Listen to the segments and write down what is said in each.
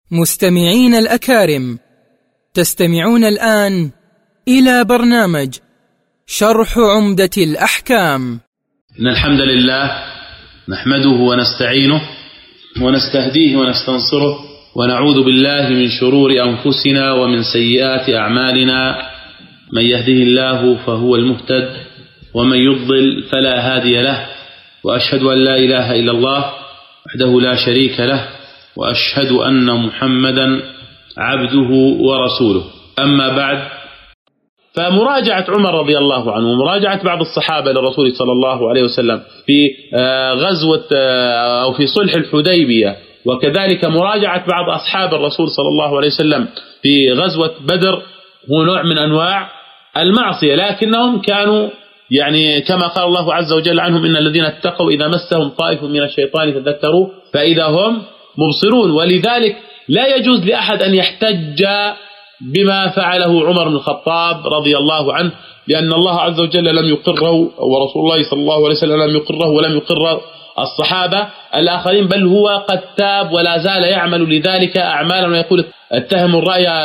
مستمعين الأكارم، تستمعون الآن إلى برنامج شرح عمدة الأحكام. إن الحمد لله نحمده ونستعينه ونستهديه ونستنصره ونعوذ بالله من شرور أنفسنا ومن سيئات أعمالنا. من يهده الله فهو المهتد ومن يضلل فلا هادي له، وأشهد أن لا إله إلا الله وحده لا شريك له، وأشهد أن محمدا عبده ورسوله. أما بعد، فمراجعة عمر رضي الله عنه ومراجعة بعض الصحابة للرسول صلى الله عليه وسلم في غزوة أو في صلح الحديبية، وكذلك مراجعة بعض أصحاب الرسول صلى الله عليه وسلم في غزوة بدر، هو نوع من أنواع المعصية، لكنهم كانوا يعني كما قال الله عز وجل عنهم: إن الذين اتقوا إذا مسهم طائف من الشيطان تذكروا فإذا هم مبصرون. ولذلك لا يجوز لأحد أن يحتج بما فعله عمر بن الخطاب رضي الله عنه، لأن الله عز وجل لم يقره ورسول الله صلى الله عليه وسلم لم يقره ولم يقر الصحابة الآخرين، بل هو قد تاب ولا زال يعمل لذلك أعمالا، ويقول: اتهموا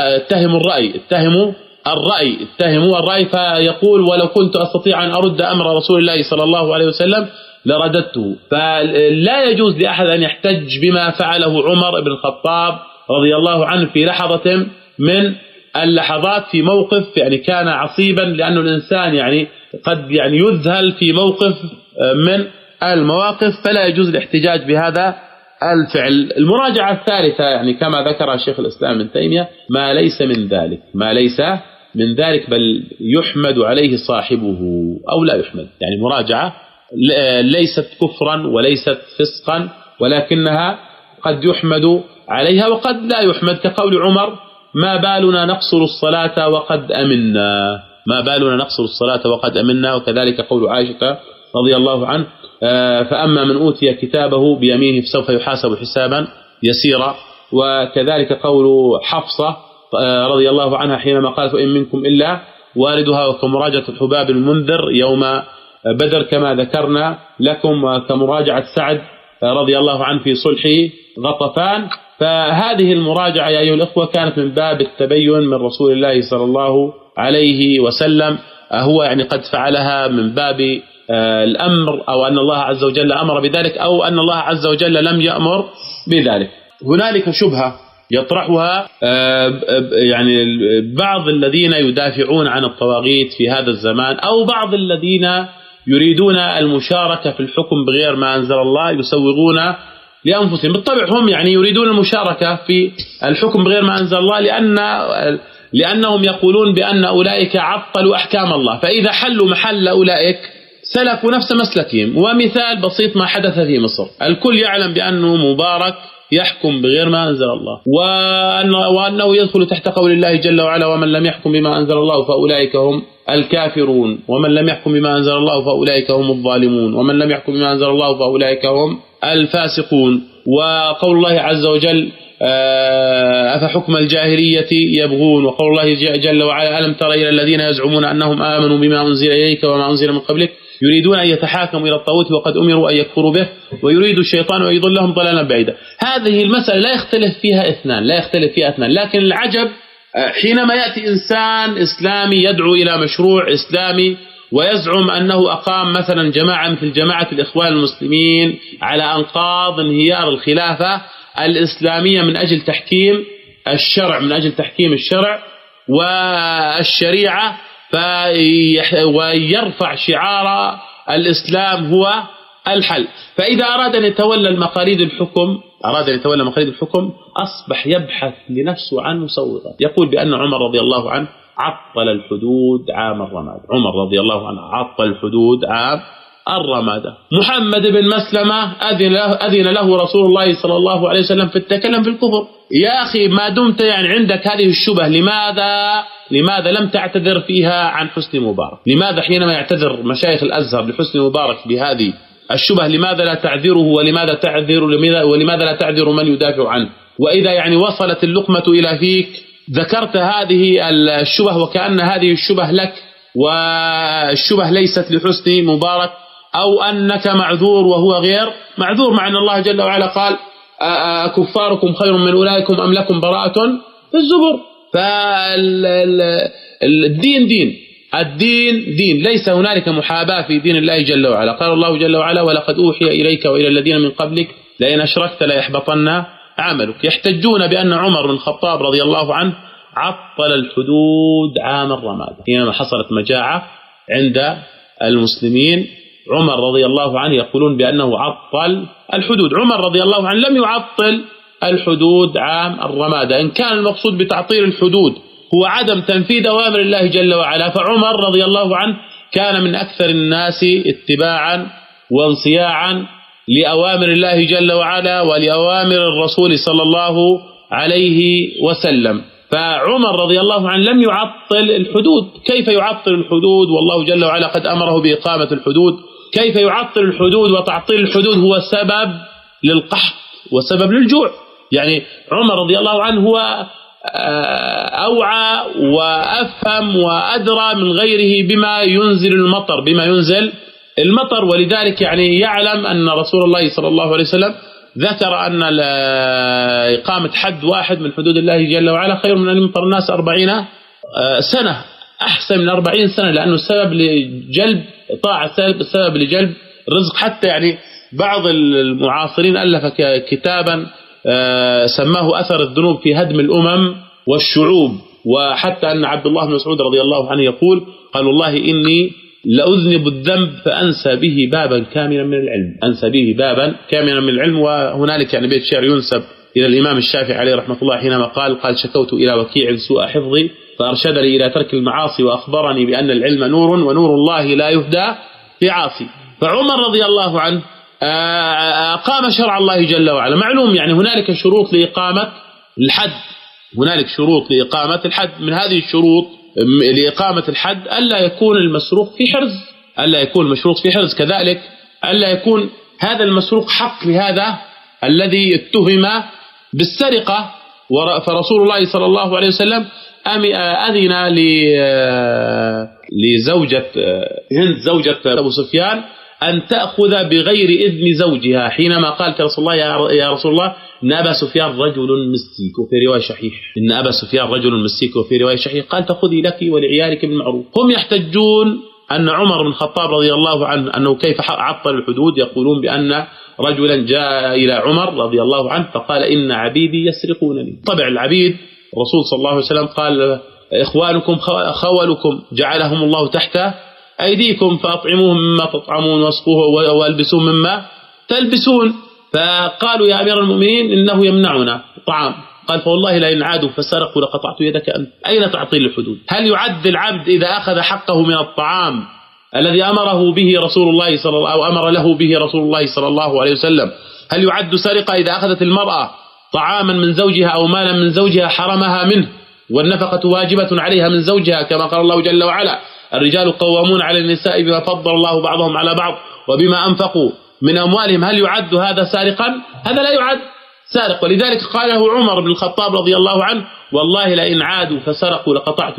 الرأي، فيقول: ولو كنت أستطيع أن أرد أمر رسول الله صلى الله عليه وسلم لرددته. فلا يجوز لأحد أن يحتج بما فعله عمر بن الخطاب رضي الله عنه في لحظة من اللحظات، في موقف يعني كان عصيبا، لأن الإنسان يعني قد يعني يذهل في موقف من المواقف، فلا يجوز الاحتجاج بهذا الفعل. المراجعة الثالثة يعني كما ذكر شيخ الإسلام ابن تيمية ما ليس من ذلك بل يحمد عليه صاحبه أو لا يحمد، يعني مراجعة ليست كفرا وليست فسقا، ولكنها قد يحمد عليها وقد لا يحمد، كقول عمر: ما بالنا نقصر الصلاة وقد أمنا. وكذلك قول عائشة رضي الله عنه: فأما من أوتي كتابه بيمينه فسوف يحاسب حسابا يسيرا. وكذلك قول حفصة رضي الله عنها حينما قالت: وإن منكم إلا واردها، وكمراجعة الحباب المنذر يوم بدر كما ذكرنا لكم، وكمراجعة سعد رضي الله عنه في صلح غطفان. فهذه المراجعة يا أيها الأخوة كانت من باب التبين من رسول الله صلى الله عليه وسلم، هو يعني قد فعلها من باب الأمر، أو أن الله عز وجل أمر بذلك، أو أن الله عز وجل لم يأمر بذلك. هنالك شبهة يطرحها يعني بعض الذين يدافعون عن الطواغيت في هذا الزمان، أو بعض الذين يريدون المشاركة في الحكم بغير ما أنزل الله، يسوغون لأنفسهم. بالطبع هم يعني يريدون المشاركة في الحكم بغير ما أنزل الله لأنهم يقولون بأن أولئك عطلوا أحكام الله، فإذا حلوا محل أولئك سلكوا نفس مسلكهم. ومثال بسيط ما حدث في مصر، الكل يعلم بأنه مبارك يحكم بغير ما أنزل الله، وأنه يدخل تحت قول الله جل وعلا: ومن لم يحكم بما أنزل الله فأولئك هم الكافرون، ومن لم يحكم بما أنزل الله فأولئك هم الظالمون، ومن لم يحكم بما أنزل الله فأولئك هم الفاسقون. وقول الله عز وجل: أفحكم الجاهلية يبغون، وقول الله جل وعلا: ألم تر إلى الذين يزعمون أنهم آمنوا بما أنزل إليك وما أنزل من قبلك يريدون أن يتحاكموا إلى الطاغوت وقد أمروا أن يكفروا به ويريد الشيطان أن يضلهم ضلالا بعيدا. هذه المسألة لا يختلف فيها اثنان، لكن العجب حينما يأتي إنسان إسلامي يدعو إلى مشروع إسلامي ويزعم أنه أقام مثلا جماعة مثل جماعة الإخوان المسلمين على أنقاض انهيار الخلافة الإسلامية من أجل تحكيم الشرع والشريعة، ويرفع شعار الإسلام هو الحل. فإذا أراد أن يتولى مقاليد الحكم أصبح يبحث لنفسه عن مسوغات. يقول بأن عمر رضي الله عنه عطل الحدود عام الرمادة. محمد بن مسلمة أذن له رسول الله صلى الله عليه وسلم في التكلم في الكفر. يا أخي، ما دمت يعني عندك هذه الشبه، لماذا لم تعتذر فيها عن حسني مبارك؟ لماذا حينما يعتذر مشايخ الأزهر لحسني مبارك بهذه الشبه لماذا لا تعذره؟ ولماذا لا تعذر من يدافع عنه؟ وإذا يعني وصلت اللقمة إلى فيك ذكرت هذه الشبه وكأن هذه الشبه لك والشبه ليست لحسني مبارك، أو أنك معذور وهو غير معذور، مع أن الله جل وعلا قال: كفاركم خير من أولئكم أم لكم براءة في الزبر. فالدين دين ليس هنالك محاباة في دين الله جل وعلا. قال الله جل وعلا ولقد أوحي إليك وإلى الذين من قبلك لئن أشركت ليحبطن عملك. يحتجون بأن عمر بن الخطاب رضي الله عنه عطل الحدود عام الرمادة حينما حصلت مجاعة عند المسلمين. عمر رضي الله عنه يقولون بأنه عطل الحدود. عمر رضي الله عنه لم يعطل الحدود عام الرمادة. إن كان المقصود بتعطيل الحدود هو عدم تنفيذ أوامر الله جل وعلا، فعمر رضي الله عنه كان من أكثر الناس اتباعا وانصياعا لأوامر الله جل وعلا ولأوامر الرسول صلى الله عليه وسلم. فعمر رضي الله عنه لم يعطل الحدود. كيف يعطل الحدود والله جل وعلا قد أمره بإقامة الحدود؟ كيف يعطل الحدود وتعطيل الحدود هو سبب للقحط وسبب للجوع؟ يعني عمر رضي الله عنه هو أوعى وأفهم وأدرى من غيره بما ينزل المطر، ولذلك يعني يعلم أن رسول الله صلى الله عليه وسلم ذكر أن إقامة حد واحد من حدود الله جل وعلا خير من أن يمطر الناس 40 سنة، أحسن من 40 سنة، لأنه السبب لجلب طاعة، السبب لجلب رزق. حتى يعني بعض المعاصرين ألف كتابا سماه أثر الذنوب في هدم الأمم والشعوب. وحتى أن عبد الله بن مسعود رضي الله عنه يقول قال والله إني لأذنب الذنب فأنسى به بابا كاملا من العلم. وهنالك يعني بيت شعر ينسب إلى الإمام الشافعي عليه رحمة الله حينما قال شكوت إلى وكيع سوء حفظي فأرشدني إلى ترك المعاصي وأخبرني بأن العلم نور ونور الله لا يهدى بعاصي. فعمر رضي الله عنه أقام شرع الله جل وعلا. معلوم يعني هنالك شروط لإقامة الحد، من هذه الشروط لإقامة الحد ألا يكون المسروق في حرز، كذلك ألا يكون هذا المسروق حق لهذا الذي اتهم بالسرقة. فرسول الله صلى الله عليه وسلم أذن لزوجة هند زوجة أبو سفيان أن تأخذ بغير إذن زوجها حينما قالت رسول الله يا رسول الله إن أبا سفيان رجل مسيك، وفي رواية شحيح قال تأخذي لك ولعيالك بالمعروف. هم يحتجون أن عمر بن الخطاب رضي الله عنه أنه كيف عطل الحدود، يقولون بأن رجلا جاء إلى عمر رضي الله عنه فقال إن عبيدي يسرقونني. طبع العبيد الرسول صلى الله عليه وسلم قال إخوانكم خولكم جعلهم الله تحت أيديكم فأطعموهم مما تطعمون واسقوه والبسوه مما تلبسون. فقالوا يا أمير المؤمنين إنه يمنعنا طعام. قال فوالله لئن عادوا فسرقوا لقطعت يدك أنت. أين تعطيل الحدود؟ هل يعد العبد إذا أخذ حقه من الطعام الذي أمر له به رسول الله صلى الله عليه وسلم، هل يعد سرقة إذا أخذت المرأة طعاما من زوجها أو مالا من زوجها حرمها منه والنفقة واجبة عليها من زوجها كما قال الله جل وعلا الرجال قوامون على النساء بما فضل الله بعضهم على بعض وبما أنفقوا من أموالهم؟ هل يعد هذا سارقا؟ هذا لا يعد سارق. ولذلك قاله عمر بن الخطاب رضي الله عنه والله لئن عادوا فسرقوا لقطعت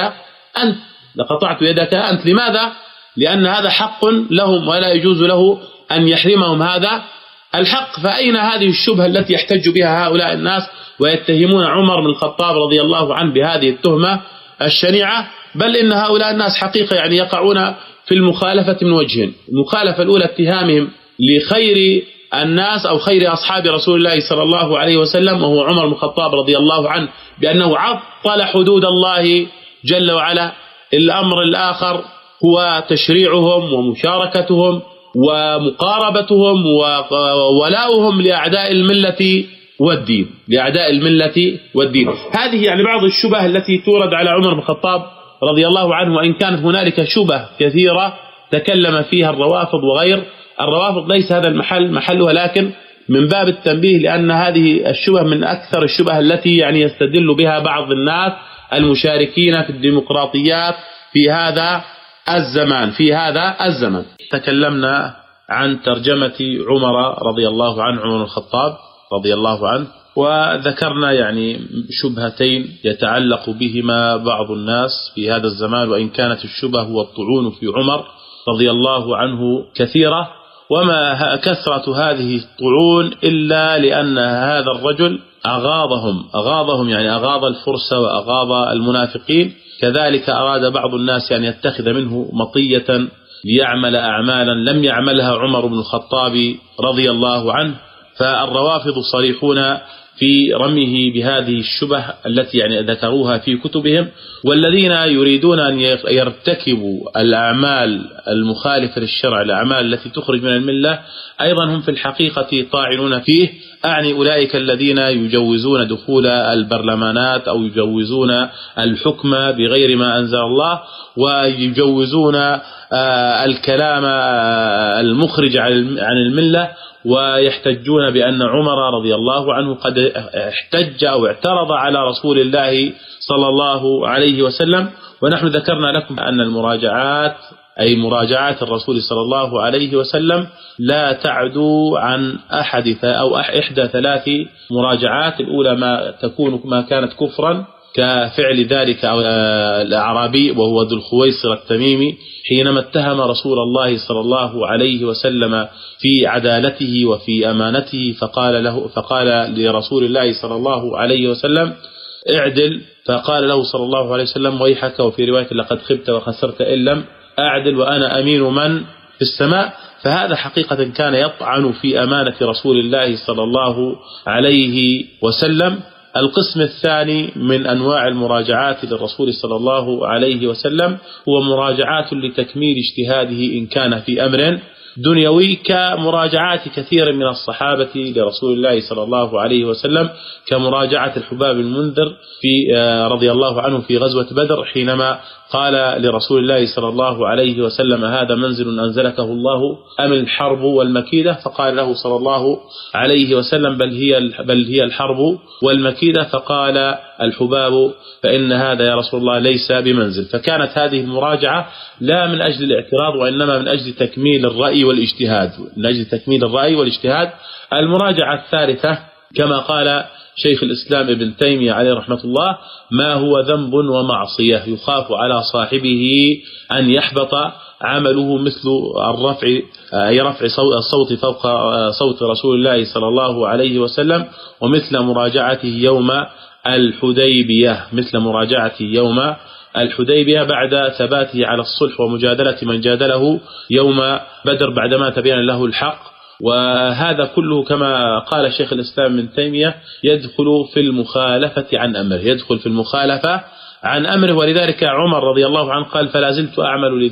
يدك أنت. لماذا؟ لأن هذا حق لهم ولا يجوز له أن يحرمهم هذا الحق. فأين هذه الشبهة التي يحتج بها هؤلاء الناس ويتهمون عمر بن الخطاب رضي الله عنه بهذه التهمة الشنيعة؟ بل إن هؤلاء الناس حقيقة يعني يقعون في المخالفة من وجهين. المخالفة الأولى اتهامهم لخير الناس أو خير أصحاب رسول الله صلى الله عليه وسلم وهو عمر بن الخطاب رضي الله عنه بأنه عطل حدود الله جل وعلا. الأمر الآخر هو تشريعهم ومشاركتهم ومقاربتهم وولاؤهم لأعداء الملة والدين. هذه يعني بعض الشبه التي تورد على عمر بن الخطاب رضي الله عنه، وإن كانت هنالك شبه كثيرة تكلم فيها الروافض وغير الروافض، ليس هذا محلها، لكن من باب التنبيه لأن هذه الشبه من أكثر الشبه التي يعني يستدل بها بعض الناس المشاركين في الديمقراطيات في هذا الزمان. تكلمنا عن ترجمة عمر رضي الله عنه، عمر الخطاب رضي الله عنه، وذكرنا يعني شبهتين يتعلق بهما بعض الناس في هذا الزمان، وإن كانت الشبه والطعون في عمر رضي الله عنه كثيرة، وما كثرة هذه الطعون إلا لأن هذا الرجل أغاضهم يعني أغاض الفرس وأغاض المنافقين. كذلك أراد بعض الناس أن يتخذ منه مطية ليعمل أعمالا لم يعملها عمر بن الخطاب رضي الله عنه. فالروافض صريحون في رميه بهذه الشبه التي يعني ذكروها في كتبهم، والذين يريدون أن يرتكبوا الأعمال المخالفة للشرع، الأعمال التي تخرج من الملة، أيضا هم في الحقيقة طاعنون فيه. أعني أولئك الذين يجوزون دخول البرلمانات أو يجوزون الحكم بغير ما أنزل الله، ويجوزون الكلام المخرج عن الملة، ويحتجون بأن عمر رضي الله عنه قد احتج أو اعترض على رسول الله صلى الله عليه وسلم. ونحن ذكرنا لكم أن المراجعات أي مراجعات الرسول صلى الله عليه وسلم لا تعدو عن إحدى ثلاث مراجعات. الأولى ما كانت كفرا كفعل ذلك الأعرابي وهو ذو الخويصر التميمي حينما اتهم رسول الله صلى الله عليه وسلم في عدالته وفي أمانته، فقال لرسول الله صلى الله عليه وسلم اعدل، فقال له صلى الله عليه وسلم ويحك، وفي رواية لقد خبت وخسرت إن لم أعدل وأنا أمين من في السماء. فهذا حقيقة كان يطعن في أمانة رسول الله صلى الله عليه وسلم. القسم الثاني من أنواع المراجعات للرسول صلى الله عليه وسلم هو مراجعات لتكميل اجتهاده إن كان في أمر دنيوي، كمراجعات كثير من الصحابة لرسول الله صلى الله عليه وسلم، كمراجعة الحباب المنذر رضي الله عنه في غزوة بدر حينما قال لرسول الله صلى الله عليه وسلم هذا منزل أنزلكه الله أم الحرب والمكيدة؟ فقال له صلى الله عليه وسلم بل هي الحرب والمكيدة. فقال الحباب فإن هذا يا رسول الله ليس بمنزل. فكانت هذه المراجعة لا من أجل الاعتراض وإنما من أجل تكميل الرأي والاجتهاد. المراجعة الثالثة كما قال شيخ الإسلام ابن تيمية عليه رحمة الله ما هو ذنب ومعصية يخاف على صاحبه أن يحبط عمله، مثل رفع الصوت فوق صوت رسول الله صلى الله عليه وسلم، ومثل مراجعته يوم الحديبية بعد ثباته على الصلح ومجادلة من جادله يوم بدر بعدما تبين له الحق. وهذا كله كما قال شيخ الإسلام ابن تيمية يدخل في المخالفة عن أمره. ولذلك عمر رضي الله عنه قال فلا زلت أعمل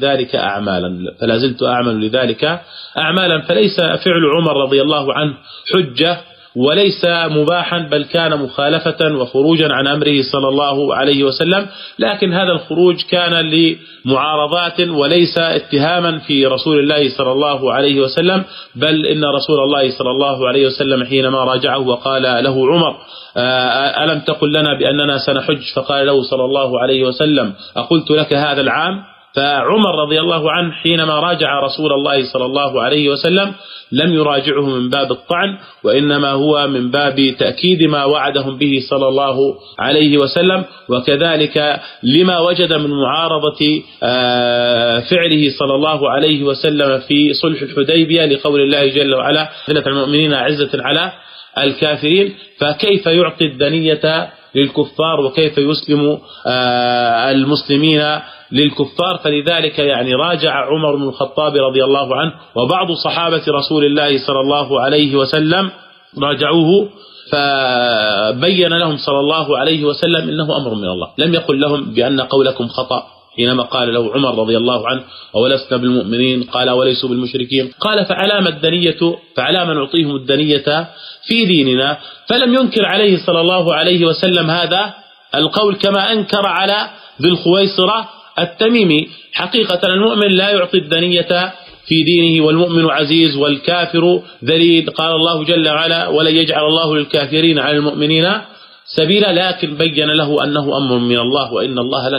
لذلك أعمالا. فليس فعل عمر رضي الله عنه حجة وليس مباحا، بل كان مخالفة وخروجا عن أمره صلى الله عليه وسلم، لكن هذا الخروج كان لمعارضات وليس اتهاما في رسول الله صلى الله عليه وسلم، بل إن رسول الله صلى الله عليه وسلم حينما راجعه وقال له عمر ألم تقل لنا بأننا سنحج؟ فقال له صلى الله عليه وسلم أقلت لك هذا العام؟ فعمر رضي الله عنه حينما راجع رسول الله صلى الله عليه وسلم لم يراجعه من باب الطعن، وإنما هو من باب تأكيد ما وعدهم به صلى الله عليه وسلم، وكذلك لما وجد من معارضة فعله صلى الله عليه وسلم في صلح الحديبية لقول الله جل وعلا ذلة المؤمنين عزة على الكافرين. فكيف يعطي الدنية للكفار وكيف يسلم المسلمين للكفار؟ فلذلك يعني راجع عمر بن الخطاب رضي الله عنه وبعض صحابة رسول الله صلى الله عليه وسلم راجعوه، فبين لهم صلى الله عليه وسلم إنه أمر من الله. لم يقل لهم بأن قولكم خطأ حينما قال له عمر رضي الله عنه أولسنا بالمؤمنين؟ قال وليسوا بالمشركين. قال فعلام نعطيهم الدنية في ديننا؟ فلم ينكر عليه صلى الله عليه وسلم هذا القول كما أنكر على ذي الخويصرة التميمي. حقيقة المؤمن لا يعطي الدنية في دينه، والمؤمن عزيز والكافر ذليل. قال الله جل وعلا ولن يجعل الله للكافرين على المؤمنين سبيلا، لكن بين له أنه أمر من الله وإن الله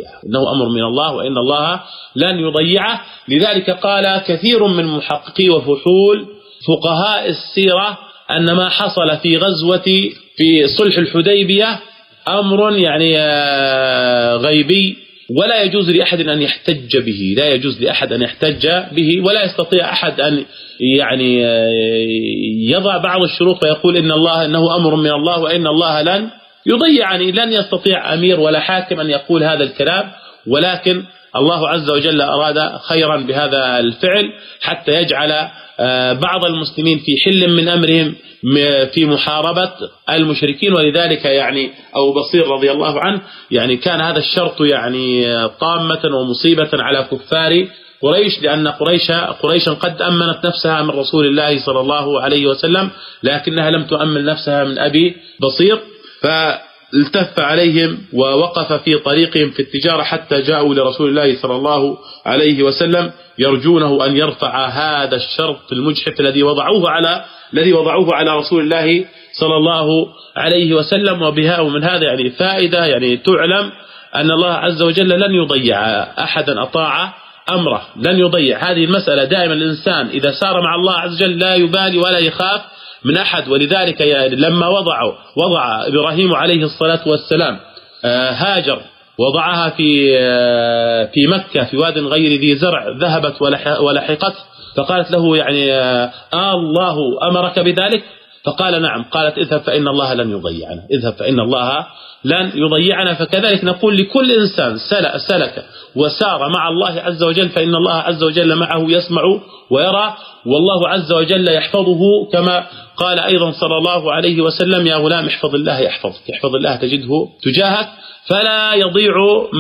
لن يضيعه. لذلك قال كثير من محققي وفحول فقهاء السيرة أن ما حصل في صلح الحديبية أمر يعني غيبي ولا يجوز لأحد أن يحتج به، لا يجوز لأحد أن يحتج به، ولا يستطيع أحد أن يعني يضع بعض الشروط ويقول إنه أمر من الله وإن الله لن يضيعني. لن يستطيع أمير ولا حاكم أن يقول هذا الكلام، ولكن الله عز وجل أراد خيرا بهذا الفعل حتى يجعل بعض المسلمين في حل من أمرهم في محاربة المشركين. ولذلك يعني أبو بصير رضي الله عنه يعني كان هذا الشرط يعني طامة ومصيبة على كفار قريش، لأن قريشا قد أمنت نفسها من رسول الله صلى الله عليه وسلم، لكنها لم تؤمن نفسها من أبي بصير، فالتف عليهم ووقف في طريقهم في التجارة حتى جاءوا لرسول الله صلى الله عليه وسلم يرجونه أن يرفع هذا الشرط المجحف الذي وضعوه على رسول الله صلى الله عليه وسلم. ومن هذا يعني فائدة يعني تعلم أن الله عز وجل لن يضيع أحدا أطاع أمره، لن يضيع هذه المسألة. دائما الإنسان إذا سار مع الله عز وجل لا يبالي ولا يخاف من أحد. ولذلك لما وضع إبراهيم عليه الصلاة والسلام هاجر، وضعها في مكة في واد غير ذي زرع، ذهبت ولحقته، فقالت له يعني الله أمرك بذلك؟ فقال نعم. قالت اذهب فإن الله لن يضيعنا، اذهب فإن الله لن يضيعنا. فكذلك نقول لكل إنسان سلك وسار مع الله عز وجل فإن الله عز وجل معه يسمع ويرى، والله عز وجل يحفظه، كما قال أيضا صلى الله عليه وسلم يا غلام احفظ الله يحفظك، احفظ الله تجده تجاهك. فلا يضيع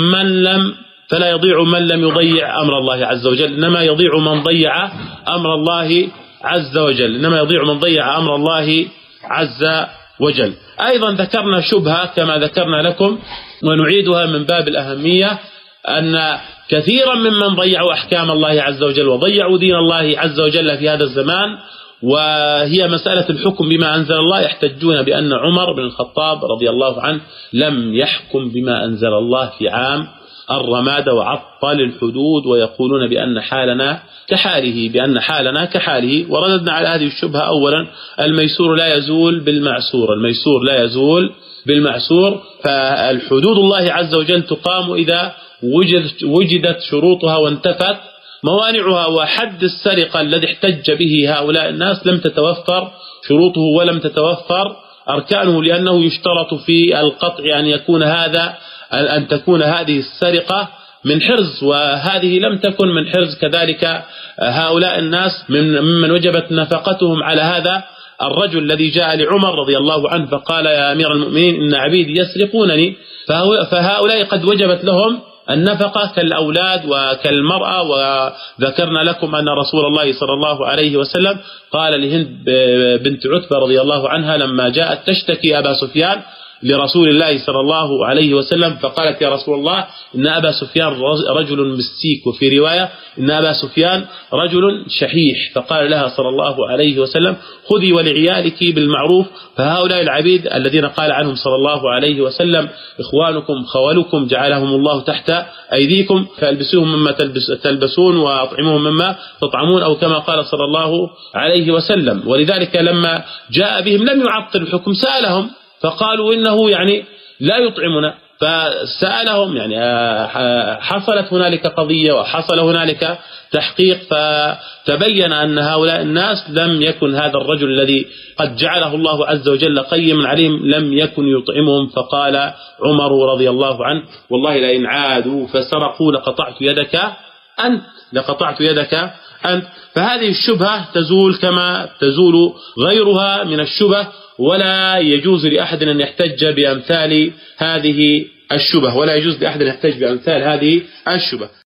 من لم يضيع أمر الله عز وجل، إنما يضيع من ضيع أمر الله عز وجل، إنما يضيع من ضيع أمر الله عز وجل. أيضا ذكرنا شبهة كما ذكرنا لكم ونعيدها من باب الأهمية، أن كثيرا ممن ضيعوا أحكام الله عز وجل وضيعوا دين الله عز وجل في هذا الزمان، وهي مسألة الحكم بما أنزل الله، يحتجون بأن عمر بن الخطاب رضي الله عنه لم يحكم بما أنزل الله في عام الرمادة وعطل الحدود، ويقولون بأن حالنا كحاله. ورددنا على هذه الشبهة أولا الميسور لا يزول بالمعسور، فالحدود الله عز وجل تقام إذا وجدت شروطها وانتفت موانعها. وحد السرقة الذي احتج به هؤلاء الناس لم تتوفر شروطه ولم تتوفر أركانه، لأنه يشترط في القطع أن تكون هذه السرقة من حرز، وهذه لم تكن من حرز. كذلك هؤلاء الناس ممن وجبت نفقتهم على هذا الرجل الذي جاء لعمر رضي الله عنه فقال يا أمير المؤمنين إن عبيدي يسرقونني، فهؤلاء قد وجبت لهم النفقة كالأولاد وكالمرأة. وذكرنا لكم أن رسول الله صلى الله عليه وسلم قال لهند بنت عتبة رضي الله عنها لما جاءت تشتكي أبا سفيان لرسول الله صلى الله عليه وسلم، فقالت يا رسول الله إن أبا سفيان رجل مسيك، وفي رواية إن أبا سفيان رجل شحيح، فقال لها صلى الله عليه وسلم خذي ولعيالك بالمعروف. فهؤلاء العبيد الذين قال عنهم صلى الله عليه وسلم إخوانكم خوالكم جعلهم الله تحت أيديكم، فألبسوهم مما تلبسون وأطعموهم مما تطعمون، أو كما قال صلى الله عليه وسلم. ولذلك لما جاء بهم لم يعطل الحكم، سألهم فقالوا إنه يعني لا يطعمنا، فسألهم يعني حصلت هنالك قضية وحصل هنالك تحقيق، فتبين أن هؤلاء الناس لم يكن هذا الرجل الذي قد جعله الله عز وجل قيما عليهم لم يكن يطعمهم. فقال عمر رضي الله عنه والله لئن عادوا فسرقوا لقطعت يدك أنت. فهذه الشبهة تزول كما تزول غيرها من الشبه، ولا يجوز لأحد أن يحتج بأمثال هذه الشبه.